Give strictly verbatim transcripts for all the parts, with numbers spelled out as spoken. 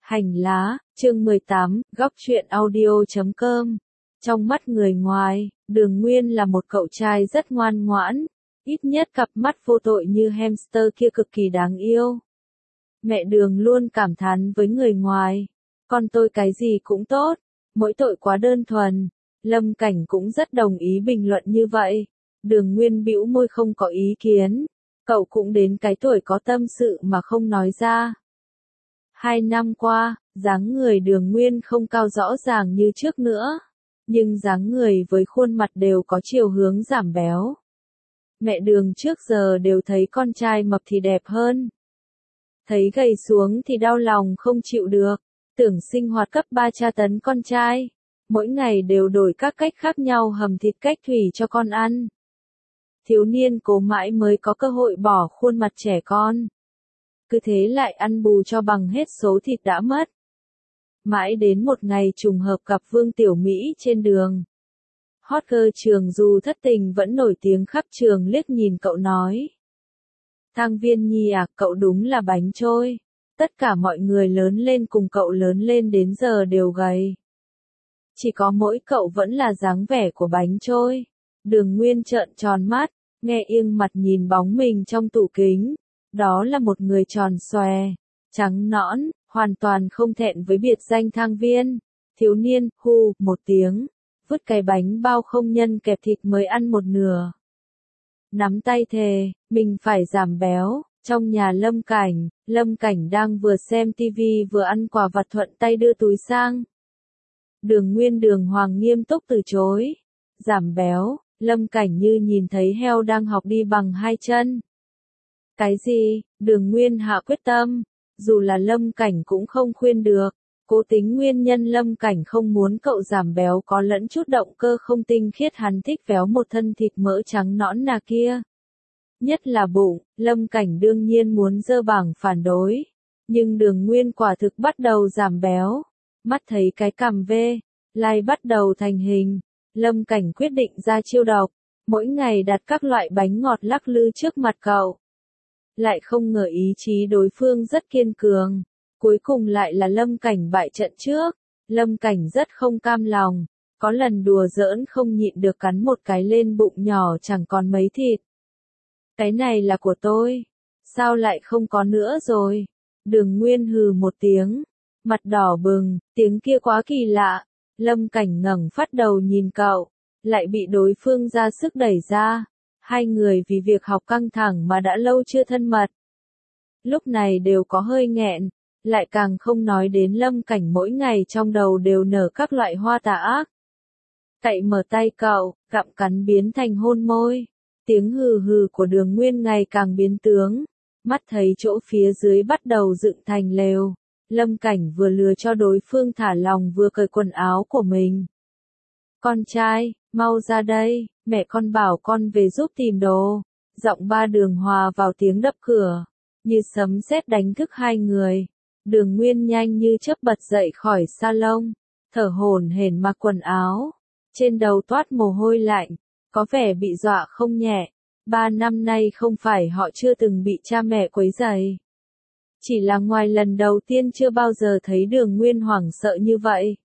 Hành lá, chương mười tám, góc truyện audio chấm com. Trong mắt người ngoài, Đường Nguyên là một cậu trai rất ngoan ngoãn, ít nhất cặp mắt vô tội như hamster kia cực kỳ đáng yêu. Mẹ Đường luôn cảm thán với người ngoài, con tôi cái gì cũng tốt, mỗi tội quá đơn thuần. Lâm Cảnh cũng rất đồng ý bình luận như vậy. Đường Nguyên bĩu môi không có ý kiến, cậu cũng đến cái tuổi có tâm sự mà không nói ra. Hai năm qua, dáng người Đường Nguyên không cao rõ ràng như trước nữa, nhưng dáng người với khuôn mặt đều có chiều hướng giảm béo. Mẹ Đường trước giờ đều thấy con trai mập thì đẹp hơn. Thấy gầy xuống thì đau lòng không chịu được, tưởng sinh hoạt cấp ba tra tấn con trai, mỗi ngày đều đổi các cách khác nhau hầm thịt cách thủy cho con ăn. Thiếu niên cố mãi mới có cơ hội bỏ khuôn mặt trẻ con. Cứ thế lại ăn bù cho bằng hết số thịt đã mất. Mãi đến một ngày trùng hợp gặp Vương Tiểu Mỹ trên đường. Hot girl trường dù thất tình vẫn nổi tiếng khắp trường liếc nhìn cậu nói. Thang Viên Nhi à, cậu đúng là bánh trôi. Tất cả mọi người lớn lên cùng cậu lớn lên đến giờ đều gầy. Chỉ có mỗi cậu vẫn là dáng vẻ của bánh trôi. Đường Nguyên trợn tròn mắt, nghe nghiêng mặt nhìn bóng mình trong tủ kính. Đó là một người tròn xòe, trắng nõn, hoàn toàn không thẹn với biệt danh Thang Viên. Thiếu niên, hu, một tiếng, vứt cái bánh bao không nhân kẹp thịt mới ăn một nửa. Nắm tay thề, mình phải giảm béo. Trong nhà Lâm Cảnh, Lâm Cảnh đang vừa xem tivi vừa ăn quà vặt thuận tay đưa túi sang. Đường Nguyên đường hoàng nghiêm túc từ chối. Giảm béo, Lâm Cảnh như nhìn thấy heo đang học đi bằng hai chân. Cái gì? Đường Nguyên hạ quyết tâm, dù là Lâm Cảnh cũng không khuyên được. Cố tính nguyên nhân Lâm Cảnh không muốn cậu giảm béo có lẫn chút động cơ không tinh khiết, hắn thích véo một thân thịt mỡ trắng nõn nà kia. Nhất là bụng, Lâm Cảnh đương nhiên muốn dơ bảng phản đối. Nhưng Đường Nguyên quả thực bắt đầu giảm béo. Mắt thấy cái cằm vê, lai bắt đầu thành hình. Lâm Cảnh quyết định ra chiêu độc, mỗi ngày đặt các loại bánh ngọt lắc lư trước mặt cậu. Lại không ngờ ý chí đối phương rất kiên cường. Cuối cùng lại là Lâm Cảnh bại trận trước. Lâm Cảnh rất không cam lòng. Có lần đùa giỡn không nhịn được cắn một cái lên bụng nhỏ chẳng còn mấy thịt. Cái này là của tôi. Sao lại không có nữa rồi? Đường Nguyên hừ một tiếng. Mặt đỏ bừng, tiếng kia quá kỳ lạ. Lâm Cảnh ngẩng phát đầu nhìn cậu. Lại bị đối phương ra sức đẩy ra. Hai người vì việc học căng thẳng mà đã lâu chưa thân mật. Lúc này đều có hơi nghẹn, lại càng không nói đến Lâm Cảnh mỗi ngày trong đầu đều nở các loại hoa tà ác. Cậy mở tay cậu, gặm cắn biến thành hôn môi. Tiếng hừ hừ của Đường Nguyên ngày càng biến tướng. Mắt thấy chỗ phía dưới bắt đầu dựng thành lều. Lâm Cảnh vừa lừa cho đối phương thả lòng vừa cởi quần áo của mình. Con trai, mau ra đây, mẹ con bảo con về giúp tìm đồ. Giọng ba Đường hòa vào tiếng đập cửa, như sấm sét đánh thức hai người. Đường Nguyên nhanh như chớp bật dậy khỏi salon, thở hổn hển mặc quần áo. Trên đầu toát mồ hôi lạnh, có vẻ bị dọa không nhẹ. Ba năm nay không phải họ chưa từng bị cha mẹ quấy rầy. Chỉ là ngoài lần đầu tiên chưa bao giờ thấy Đường Nguyên hoảng sợ như vậy.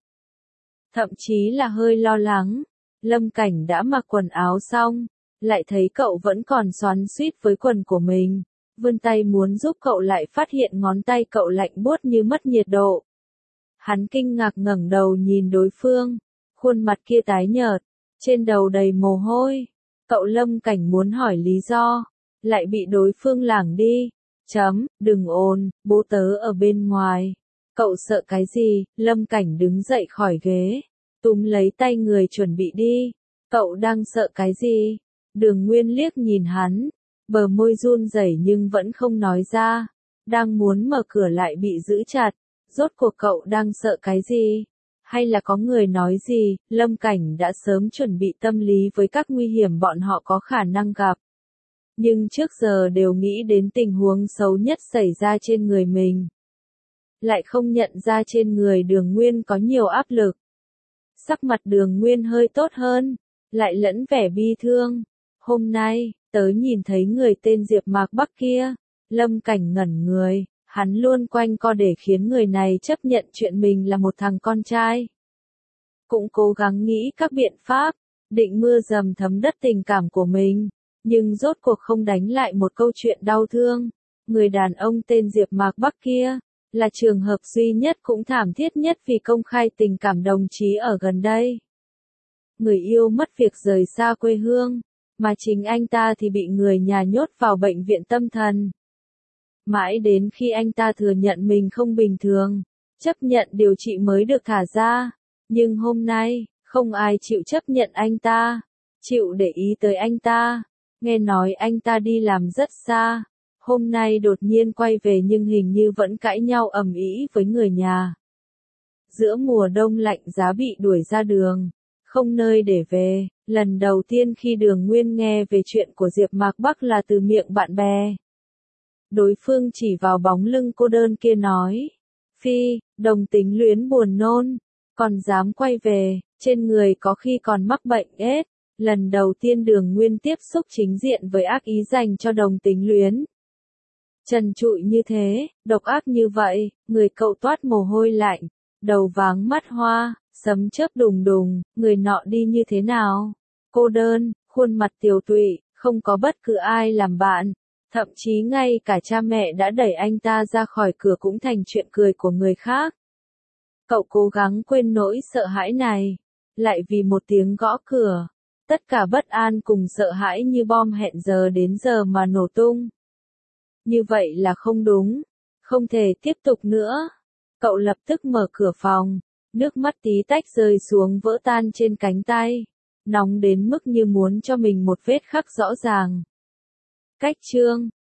Thậm chí là hơi lo lắng. Lâm Cảnh đã mặc quần áo xong, lại thấy cậu vẫn còn xoắn xuýt với quần của mình. Vươn tay muốn giúp cậu lại phát hiện ngón tay cậu lạnh buốt như mất nhiệt độ. Hắn kinh ngạc ngẩng đầu nhìn đối phương, khuôn mặt kia tái nhợt, trên đầu đầy mồ hôi. Cậu Lâm Cảnh muốn hỏi lý do, lại bị đối phương lảng đi. Chấm, đừng ồn, bố tớ ở bên ngoài. Cậu sợ cái gì? Lâm Cảnh đứng dậy khỏi ghế, túm lấy tay người chuẩn bị đi. Cậu đang sợ cái gì? Đường Nguyên liếc nhìn hắn, bờ môi run rẩy nhưng vẫn không nói ra. Đang muốn mở cửa lại bị giữ chặt. Rốt cuộc cậu đang sợ cái gì? Hay là có người nói gì? Lâm Cảnh đã sớm chuẩn bị tâm lý với các nguy hiểm bọn họ có khả năng gặp. Nhưng trước giờ đều nghĩ đến tình huống xấu nhất xảy ra trên người mình. Lại không nhận ra trên người Đường Nguyên có nhiều áp lực. Sắc mặt Đường Nguyên hơi tốt hơn, lại lẫn vẻ bi thương. Hôm nay, tớ nhìn thấy người tên Diệp Mạc Bắc kia. Lâm Cảnh ngẩn người, Hắn luôn quanh co để khiến người này chấp nhận chuyện mình là một thằng con trai. Cũng cố gắng nghĩ các biện pháp, định mưa dầm thấm đất tình cảm của mình, nhưng rốt cuộc không đánh lại một câu chuyện đau thương. Người đàn ông tên Diệp Mạc Bắc kia, là trường hợp duy nhất cũng thảm thiết nhất vì công khai tình cảm đồng chí ở gần đây. Người yêu mất việc rời xa quê hương, mà chính anh ta thì bị người nhà nhốt vào bệnh viện tâm thần. Mãi đến khi anh ta thừa nhận mình không bình thường, chấp nhận điều trị mới được thả ra. Nhưng hôm nay, không ai chịu chấp nhận anh ta, chịu để ý tới anh ta. Nghe nói anh ta đi làm rất xa, hôm nay đột nhiên quay về nhưng hình như vẫn cãi nhau ầm ĩ với người nhà. Giữa mùa đông lạnh giá bị đuổi ra đường, không nơi để về, lần đầu tiên khi Đường Nguyên nghe về chuyện của Diệp Mạc Bắc là từ miệng bạn bè. Đối phương chỉ vào bóng lưng cô đơn kia nói, Phi, đồng tính luyến buồn nôn, còn dám quay về, trên người có khi còn mắc bệnh ết. Lần đầu tiên Đường Nguyên tiếp xúc chính diện với ác ý dành cho đồng tính luyến. Trần trụi như thế, độc ác như vậy, người cậu toát mồ hôi lạnh, đầu váng mắt hoa, sấm chớp đùng đùng, người nọ đi như thế nào? Cô đơn, khuôn mặt tiều tụy, không có bất cứ ai làm bạn. Thậm chí ngay cả cha mẹ đã đẩy anh ta ra khỏi cửa cũng thành chuyện cười của người khác. Cậu cố gắng quên nỗi sợ hãi này, lại vì một tiếng gõ cửa. Tất cả bất an cùng sợ hãi như bom hẹn giờ đến giờ mà nổ tung. Như vậy là không đúng, không thể tiếp tục nữa. Cậu lập tức mở cửa phòng, nước mắt tí tách rơi xuống vỡ tan trên cánh tay, nóng đến mức như muốn cho mình một vết khắc rõ ràng. Cách chương